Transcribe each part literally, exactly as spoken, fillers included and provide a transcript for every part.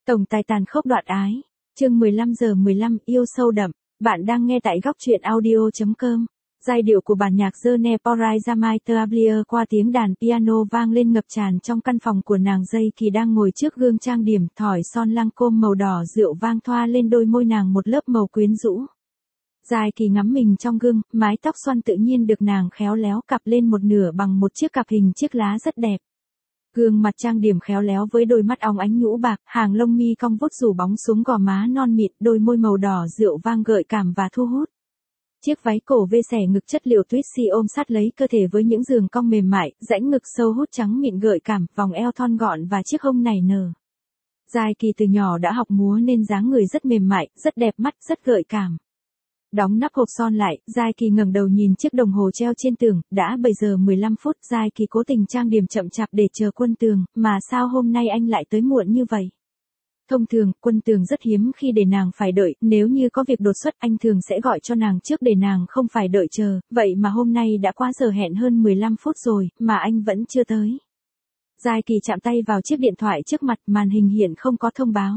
Tổng tài tàn khốc đoạn ái, chương mười lăm giờ mười lăm yêu sâu đậm, bạn đang nghe tại góc truyện audio chấm com. Giai điệu của bản nhạc The Neporai Jamai Trablier qua tiếng đàn piano vang lên ngập tràn trong căn phòng của nàng. Dây Kỳ đang ngồi trước gương trang điểm, thỏi son Lancôme màu đỏ rượu vang thoa lên đôi môi nàng một lớp màu quyến rũ. Giai Kỳ ngắm mình trong gương, mái tóc xoăn tự nhiên được nàng khéo léo cặp lên một nửa bằng một chiếc cặp hình chiếc lá rất đẹp. Gương mặt trang điểm khéo léo với đôi mắt óng ánh nhũ bạc, hàng lông mi cong vút rủ bóng xuống gò má non mịn, đôi môi màu đỏ rượu vang gợi cảm và thu hút. Chiếc váy cổ vê xẻ ngực chất liệu tweed ôm sát lấy cơ thể với những đường cong mềm mại, rãnh ngực sâu hút trắng mịn gợi cảm, vòng eo thon gọn và chiếc hông nảy nở. Giai Kỳ từ nhỏ đã học múa nên dáng người rất mềm mại, rất đẹp mắt, rất gợi cảm. Đóng nắp hộp son lại, Giai Kỳ ngẩng đầu nhìn chiếc đồng hồ treo trên tường, đã bảy giờ mười lăm phút. Giai Kỳ cố tình trang điểm chậm chạp để chờ Quân Tường, mà sao hôm nay anh lại tới muộn như vậy? Thông thường, Quân Tường rất hiếm khi để nàng phải đợi, nếu như có việc đột xuất anh thường sẽ gọi cho nàng trước để nàng không phải đợi chờ, vậy mà hôm nay đã quá giờ hẹn hơn mười lăm phút rồi, mà anh vẫn chưa tới. Giai Kỳ chạm tay vào chiếc điện thoại trước mặt, màn hình hiện không có thông báo.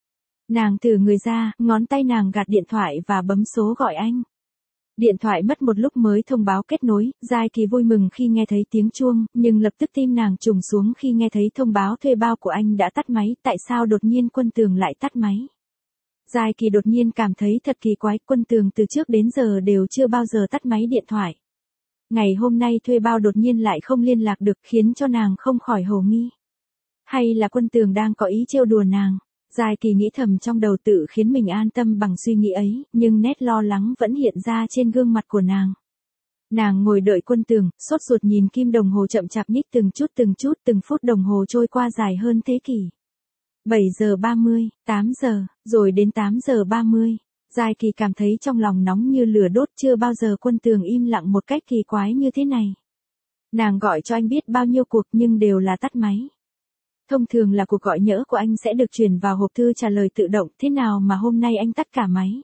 Nàng thử người ra, ngón tay nàng gạt điện thoại và bấm số gọi anh. Điện thoại mất một lúc mới thông báo kết nối. Giai Kỳ vui mừng khi nghe thấy tiếng chuông, nhưng lập tức tim nàng trùng xuống khi nghe thấy thông báo thuê bao của anh đã tắt máy. Tại sao đột nhiên Quân Tường lại tắt máy? Giai Kỳ đột nhiên cảm thấy thật kỳ quái, Quân Tường từ trước đến giờ đều chưa bao giờ tắt máy điện thoại. Ngày hôm nay thuê bao đột nhiên lại không liên lạc được, khiến cho nàng không khỏi hồ nghi. Hay là Quân Tường đang có ý trêu đùa nàng? Giai Kỳ nghĩ thầm trong đầu, tự khiến mình an tâm bằng suy nghĩ ấy, nhưng nét lo lắng vẫn hiện ra trên gương mặt của nàng. Nàng ngồi đợi Quân Tường, sốt ruột nhìn kim đồng hồ chậm chạp nhích từng chút từng chút, từng phút đồng hồ trôi qua dài hơn thế kỷ. bảy giờ ba mươi, tám giờ, rồi đến tám giờ ba mươi. Giai Kỳ cảm thấy trong lòng nóng như lửa đốt, chưa bao giờ Quân Tường im lặng một cách kỳ quái như thế này. Nàng gọi cho anh biết bao nhiêu cuộc nhưng đều là tắt máy. Thông thường là cuộc gọi nhỡ của anh sẽ được chuyển vào hộp thư trả lời tự động, thế nào mà hôm nay anh tắt cả máy?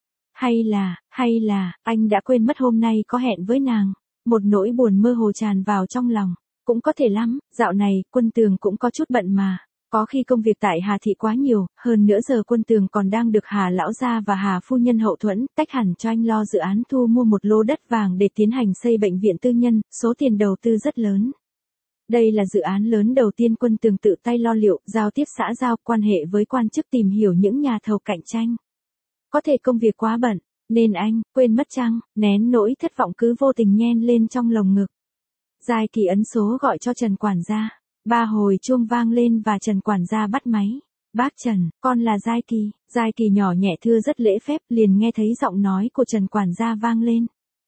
Hay là, hay là, anh đã quên mất hôm nay có hẹn với nàng? Một nỗi buồn mơ hồ tràn vào trong lòng. Cũng có thể lắm, dạo này, Quân Tường cũng có chút bận mà. Có khi công việc tại Hà Thị quá nhiều, hơn nữa giờ Quân Tường còn đang được Hà Lão Gia và Hà Phu Nhân hậu thuẫn, tách hẳn cho anh lo dự án thu mua một lô đất vàng để tiến hành xây bệnh viện tư nhân, số tiền đầu tư rất lớn. Đây là dự án lớn đầu tiên Quân Tường tự tay lo liệu, giao tiếp xã giao, quan hệ với quan chức, tìm hiểu những nhà thầu cạnh tranh. Có thể công việc quá bận, nên anh, quên mất chăng, nén nỗi thất vọng cứ vô tình nhen lên trong lồng ngực. Giai Kỳ ấn số gọi cho Trần quản gia. Ba hồi chuông vang lên và Trần quản gia bắt máy. Bác Trần, con là Giai Kỳ. Giai Kỳ nhỏ nhẹ thưa rất lễ phép, liền nghe thấy giọng nói của Trần quản gia vang lên.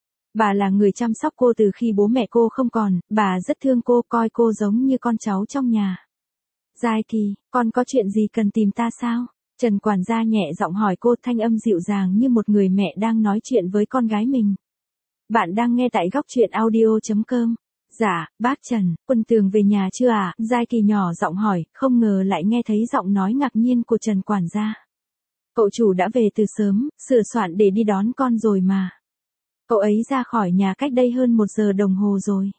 Bà là người chăm sóc cô từ khi bố mẹ cô không còn, bà rất thương cô, coi cô giống như con cháu trong nhà. Giai Kỳ, con có chuyện gì cần tìm ta sao? Trần quản gia nhẹ giọng hỏi cô, thanh âm dịu dàng như một người mẹ đang nói chuyện với con gái mình. Bạn đang nghe tại góc truyện audio chấm com. Dạ, bác Trần, Quân Tường về nhà chưa ạ? À? Giai Kỳ nhỏ giọng hỏi, không ngờ lại nghe thấy giọng nói ngạc nhiên của Trần quản gia. Cậu chủ đã về từ sớm, sửa soạn để đi đón con rồi mà. Cậu ấy ra khỏi nhà cách đây hơn một giờ đồng hồ rồi.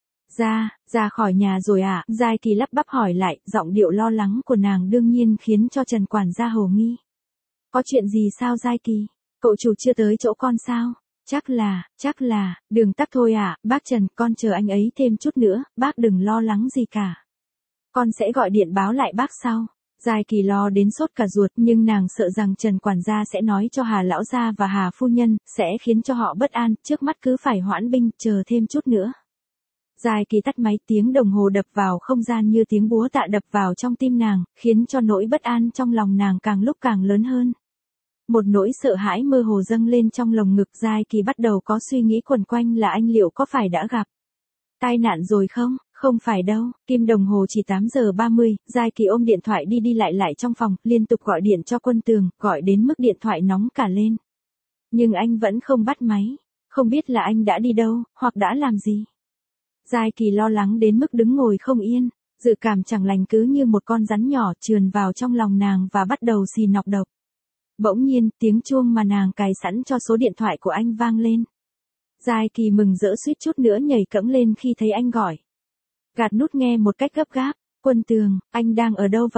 Ra, ra khỏi nhà rồi ạ? À? Giai Kỳ lắp bắp hỏi lại, giọng điệu lo lắng của nàng đương nhiên khiến cho Trần quản gia hồ nghi. Có chuyện gì sao Giai Kỳ? Cậu chủ chưa tới chỗ con sao? Chắc là, chắc là, đường tắc thôi ạ, à? Bác Trần, con chờ anh ấy thêm chút nữa, bác đừng lo lắng gì cả. Con sẽ gọi điện báo lại bác sau. Giai Kỳ lo đến sốt cả ruột, nhưng nàng sợ rằng Trần quản gia sẽ nói cho Hà Lão Gia và Hà Phu Nhân, sẽ khiến cho họ bất an, trước mắt cứ phải hoãn binh, chờ thêm chút nữa. Giai Kỳ tắt máy, tiếng đồng hồ đập vào không gian như tiếng búa tạ đập vào trong tim nàng, khiến cho nỗi bất an trong lòng nàng càng lúc càng lớn hơn. Một nỗi sợ hãi mơ hồ dâng lên trong lồng ngực. Giai Kỳ bắt đầu có suy nghĩ quẩn quanh là anh liệu có phải đã gặp tai nạn rồi không? Không phải đâu, kim đồng hồ chỉ tám giờ ba mươi, Giai Kỳ ôm điện thoại đi đi lại lại trong phòng, liên tục gọi điện cho Quân Tường, gọi đến mức điện thoại nóng cả lên. Nhưng anh vẫn không bắt máy, không biết là anh đã đi đâu, hoặc đã làm gì. Giai Kỳ lo lắng đến mức đứng ngồi không yên, dự cảm chẳng lành cứ như một con rắn nhỏ trườn vào trong lòng nàng và bắt đầu xì nọc độc. Bỗng nhiên, tiếng chuông mà nàng cài sẵn cho số điện thoại của anh vang lên. Giai Kỳ mừng rỡ suýt chút nữa nhảy cẫng lên khi thấy anh gọi. Gạt nút nghe một cách gấp gáp. Quân Tường, anh đang ở đâu vậy?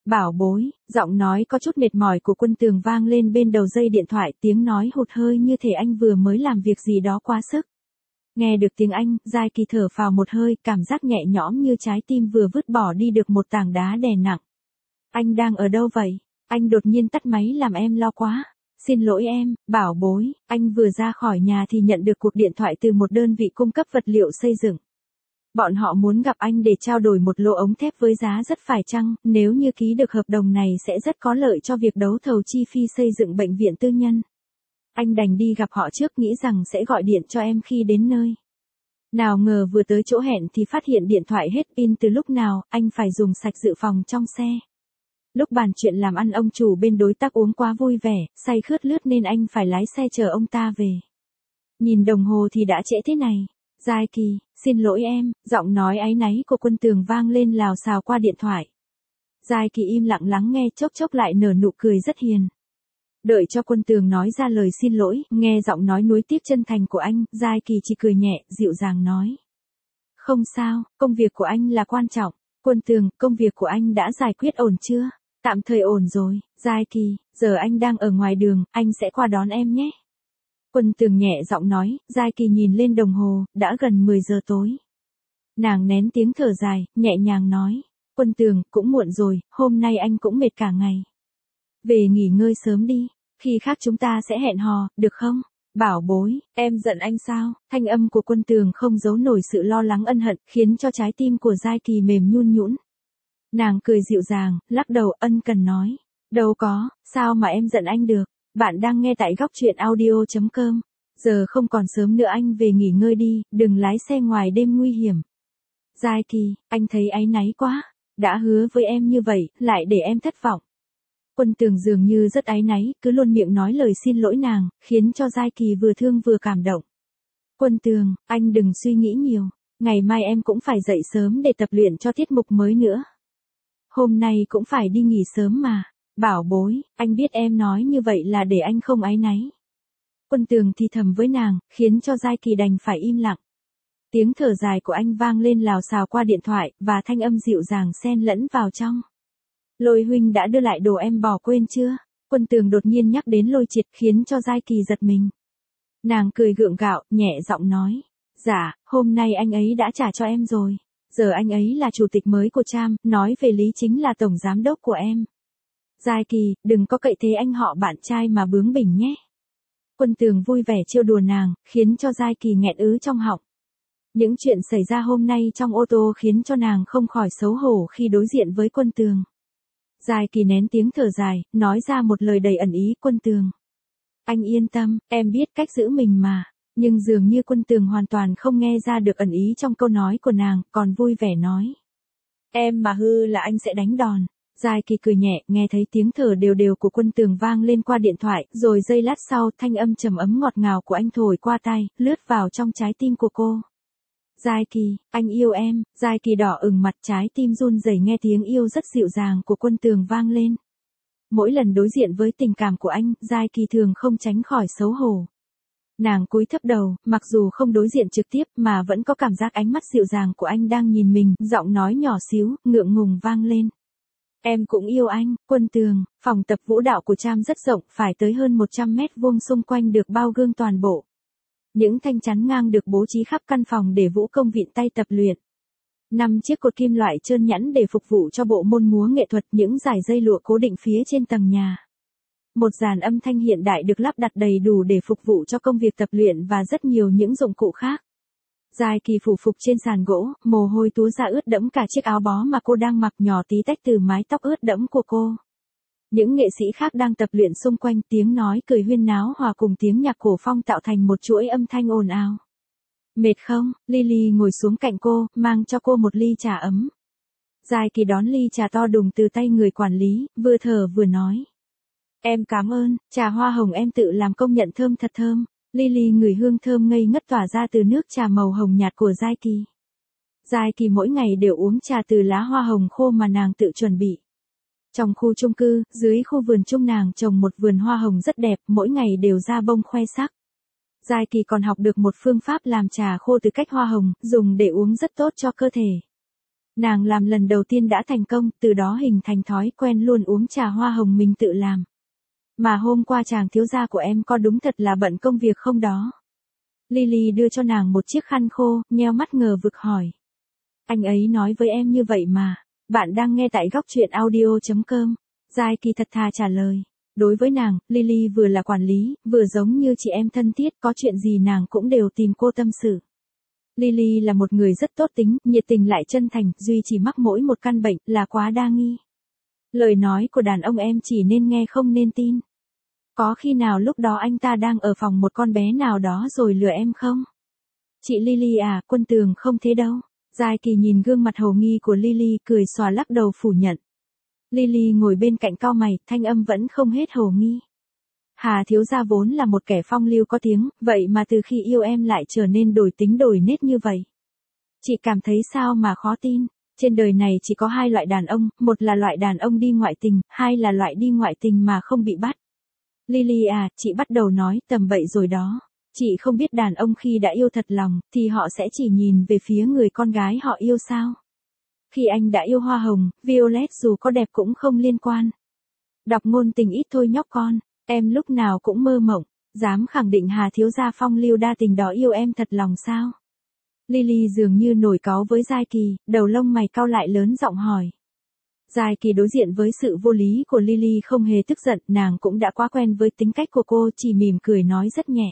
Bảo bối, giọng nói có chút mệt mỏi của Quân Tường vang lên bên đầu dây điện thoại, tiếng nói hụt hơi như thể anh vừa mới làm việc gì đó quá sức. Nghe được tiếng Anh, Giai Kỳ thở phào một hơi, cảm giác nhẹ nhõm như trái tim vừa vứt bỏ đi được một tảng đá đè nặng. Anh đang ở đâu vậy? Anh đột nhiên tắt máy làm em lo quá. Xin lỗi em, bảo bối, anh vừa ra khỏi nhà thì nhận được cuộc điện thoại từ một đơn vị cung cấp vật liệu xây dựng. Bọn họ muốn gặp anh để trao đổi một lô ống thép với giá rất phải chăng, nếu như ký được hợp đồng này sẽ rất có lợi cho việc đấu thầu chi phí xây dựng bệnh viện tư nhân. Anh đành đi gặp họ trước, nghĩ rằng sẽ gọi điện cho em khi đến nơi. Nào ngờ vừa tới chỗ hẹn thì phát hiện điện thoại hết pin từ lúc nào, anh phải dùng sạch dự phòng trong xe. Lúc bàn chuyện làm ăn, ông chủ bên đối tác uống quá vui vẻ, say khướt lướt nên anh phải lái xe chờ ông ta về. Nhìn đồng hồ thì đã trễ thế này. Giai Kỳ, xin lỗi em, giọng nói áy náy của Quân Tường vang lên lào xào qua điện thoại. Giai Kỳ im lặng lắng nghe, chốc chốc lại nở nụ cười rất hiền. Đợi cho Quân Tường nói ra lời xin lỗi, nghe giọng nói nuối tiếc chân thành của anh, Giai Kỳ chỉ cười nhẹ, dịu dàng nói. Không sao, công việc của anh là quan trọng. Quân Tường, công việc của anh đã giải quyết ổn chưa? Tạm thời ổn rồi. Giai Kỳ, giờ anh đang ở ngoài đường, anh sẽ qua đón em nhé. Quân Tường nhẹ giọng nói, Giai Kỳ nhìn lên đồng hồ, đã gần mười giờ tối. Nàng nén tiếng thở dài, nhẹ nhàng nói. Quân Tường, cũng muộn rồi, hôm nay anh cũng mệt cả ngày. Về nghỉ ngơi sớm đi, khi khác chúng ta sẽ hẹn hò, được không? Bảo bối, em giận anh sao? Thanh âm của Quân Tường không giấu nổi sự lo lắng ân hận, khiến cho trái tim của Giai Kỳ mềm nhún nhũn. Nàng cười dịu dàng, lắc đầu ân cần nói. Đâu có, sao mà em giận anh được? Bạn đang nghe tại góc truyện audio chấm com. Giờ không còn sớm nữa, anh về nghỉ ngơi đi, đừng lái xe ngoài đêm nguy hiểm. Giai Kỳ, anh thấy áy náy quá. Đã hứa với em như vậy, lại để em thất vọng. Quân Tường dường như rất áy náy, cứ luôn miệng nói lời xin lỗi nàng, khiến cho Giai Kỳ vừa thương vừa cảm động. Quân Tường, anh đừng suy nghĩ nhiều. Ngày mai em cũng phải dậy sớm để tập luyện cho tiết mục mới nữa. Hôm nay cũng phải đi nghỉ sớm mà. Bảo bối, anh biết em nói như vậy là để anh không áy náy. Quân Tường thì thầm với nàng, khiến cho Giai Kỳ đành phải im lặng. Tiếng thở dài của anh vang lên lào xào qua điện thoại, và thanh âm dịu dàng xen lẫn vào trong. Lôi huynh đã đưa lại đồ em bỏ quên chưa? Quân Tường đột nhiên nhắc đến Lôi Triệt, khiến cho Giai Kỳ giật mình. Nàng cười gượng gạo, nhẹ giọng nói. Dạ, hôm nay anh ấy đã trả cho em rồi. Giờ anh ấy là chủ tịch mới của Tram, nói về lý chính là tổng giám đốc của em. Giai Kỳ, đừng có cậy thế anh họ bạn trai mà bướng bỉnh nhé. Quân Tường vui vẻ trêu đùa nàng, khiến cho Giai Kỳ nghẹn ứ trong họng. Những chuyện xảy ra hôm nay trong ô tô khiến cho nàng không khỏi xấu hổ khi đối diện với Quân Tường. Giai Kỳ nén tiếng thở dài, nói ra một lời đầy ẩn ý. Quân Tường, anh yên tâm, em biết cách giữ mình mà. Nhưng dường như Quân Tường hoàn toàn không nghe ra được ẩn ý trong câu nói của nàng, còn vui vẻ nói. Em mà hư là anh sẽ đánh đòn. Giai Kỳ cười nhẹ, nghe thấy tiếng thở đều đều của Quân Tường vang lên qua điện thoại, rồi giây lát sau, thanh âm trầm ấm ngọt ngào của anh thổi qua tai, lướt vào trong trái tim của cô. Giai Kỳ, anh yêu em. Giai Kỳ đỏ ửng mặt, trái tim run rẩy nghe tiếng yêu rất dịu dàng của Quân Tường vang lên. Mỗi lần đối diện với tình cảm của anh, Giai Kỳ thường không tránh khỏi xấu hổ. Nàng cúi thấp đầu, mặc dù không đối diện trực tiếp mà vẫn có cảm giác ánh mắt dịu dàng của anh đang nhìn mình, giọng nói nhỏ xíu, ngượng ngùng vang lên. Em cũng yêu anh. Quân Tường, phòng tập vũ đạo của Tram rất rộng, phải tới hơn một trăm mét vuông, xung quanh được bao gương toàn bộ. Những thanh chắn ngang được bố trí khắp căn phòng để vũ công vịn tay tập luyện. Năm chiếc cột kim loại trơn nhẵn để phục vụ cho bộ môn múa nghệ thuật, những dải dây lụa cố định phía trên tầng nhà. Một dàn âm thanh hiện đại được lắp đặt đầy đủ để phục vụ cho công việc tập luyện và rất nhiều những dụng cụ khác. Giai Kỳ phủ phục trên sàn gỗ, mồ hôi túa ra ướt đẫm cả chiếc áo bó mà cô đang mặc, nhỏ tí tách từ mái tóc ướt đẫm của cô. Những nghệ sĩ khác đang tập luyện xung quanh, tiếng nói cười huyên náo hòa cùng tiếng nhạc cổ phong tạo thành một chuỗi âm thanh ồn ào. Mệt không? Lily ngồi xuống cạnh cô, mang cho cô một ly trà ấm. Giai Kỳ đón ly trà to đùng từ tay người quản lý, vừa thở vừa nói. Em cảm ơn, trà hoa hồng em tự làm công nhận thơm thật thơm. Lily ngửi hương thơm ngây ngất tỏa ra từ nước trà màu hồng nhạt của Giai Kỳ. Giai Kỳ mỗi ngày đều uống trà từ lá hoa hồng khô mà nàng tự chuẩn bị. Trong khu chung cư, dưới khu vườn chung nàng trồng một vườn hoa hồng rất đẹp, mỗi ngày đều ra bông khoe sắc. Giai Kỳ còn học được một phương pháp làm trà khô từ cách hoa hồng, dùng để uống rất tốt cho cơ thể. Nàng làm lần đầu tiên đã thành công, từ đó hình thành thói quen luôn uống trà hoa hồng mình tự làm. Mà hôm qua chàng thiếu gia của em có đúng thật là bận công việc không đó? Lily đưa cho nàng một chiếc khăn khô, nheo mắt ngờ vực hỏi. Anh ấy nói với em như vậy mà. Bạn đang nghe tại góc truyện audio chấm com. Giai Kỳ thật thà trả lời. Đối với nàng, Lily vừa là quản lý, vừa giống như chị em thân thiết, có chuyện gì nàng cũng đều tìm cô tâm sự. Lily là một người rất tốt tính, nhiệt tình lại chân thành, duy chỉ mắc mỗi một căn bệnh là quá đa nghi. Lời nói của đàn ông em chỉ nên nghe không nên tin. Có khi nào lúc đó anh ta đang ở phòng một con bé nào đó rồi lừa em không? Chị Lily à, Quân Tường không thế đâu. Giai Kỳ nhìn gương mặt hồ nghi của Lily, cười xòa lắc đầu phủ nhận. Lily ngồi bên cạnh cau mày, thanh âm vẫn không hết hồ nghi. Hà thiếu gia vốn là một kẻ phong lưu có tiếng, vậy mà từ khi yêu em lại trở nên đổi tính đổi nết như vậy. Chị cảm thấy sao mà khó tin, trên đời này chỉ có hai loại đàn ông, một là loại đàn ông đi ngoại tình, hai là loại đi ngoại tình mà không bị bắt. Lily à, chị bắt đầu nói tầm bậy rồi đó. Chị không biết đàn ông khi đã yêu thật lòng, thì họ sẽ chỉ nhìn về phía người con gái họ yêu sao. Khi anh đã yêu hoa hồng, Violet dù có đẹp cũng không liên quan. Đọc ngôn tình ít thôi nhóc con, em lúc nào cũng mơ mộng, dám khẳng định Hà thiếu gia phong lưu đa tình đó yêu em thật lòng sao? Lily dường như nổi cáu với Giai Kỳ, đầu lông mày cau lại lớn giọng hỏi. Giai Kỳ đối diện với sự vô lý của Lily không hề tức giận, nàng cũng đã quá quen với tính cách của cô, chỉ mỉm cười nói rất nhẹ.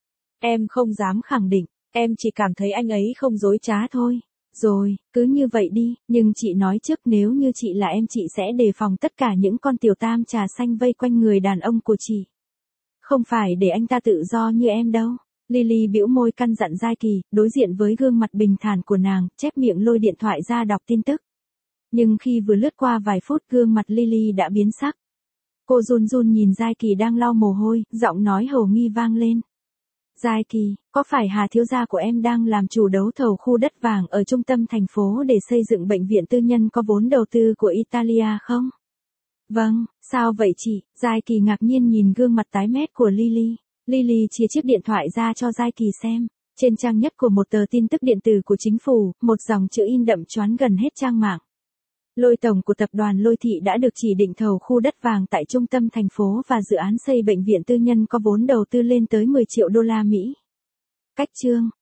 Em không dám khẳng định, em chỉ cảm thấy anh ấy không dối trá thôi. Rồi, cứ như vậy đi, nhưng chị nói trước nếu như chị là em chị sẽ đề phòng tất cả những con tiểu tam trà xanh vây quanh người đàn ông của chị. Không phải để anh ta tự do như em đâu. Lily bĩu môi căn dặn Giai Kỳ, đối diện với gương mặt bình thản của nàng, chép miệng lôi điện thoại ra đọc tin tức. Nhưng khi vừa lướt qua vài phút gương mặt Lily đã biến sắc. Cô run run nhìn Giai Kỳ đang lau mồ hôi, giọng nói hồ nghi vang lên. Giai Kỳ, có phải Hà thiếu gia của em đang làm chủ đấu thầu khu đất vàng ở trung tâm thành phố để xây dựng bệnh viện tư nhân có vốn đầu tư của Italia không? Vâng, sao vậy chị? Giai Kỳ ngạc nhiên nhìn gương mặt tái mét của Lily. Lily chia chiếc điện thoại ra cho Giai Kỳ xem. Trên trang nhất của một tờ tin tức điện tử của chính phủ, một dòng chữ in đậm choán gần hết trang mạng. Lôi tổng của tập đoàn Lôi Thị đã được chỉ định thầu khu đất vàng tại trung tâm thành phố và dự án xây bệnh viện tư nhân có vốn đầu tư lên tới mười triệu đô la Mỹ. Cách chương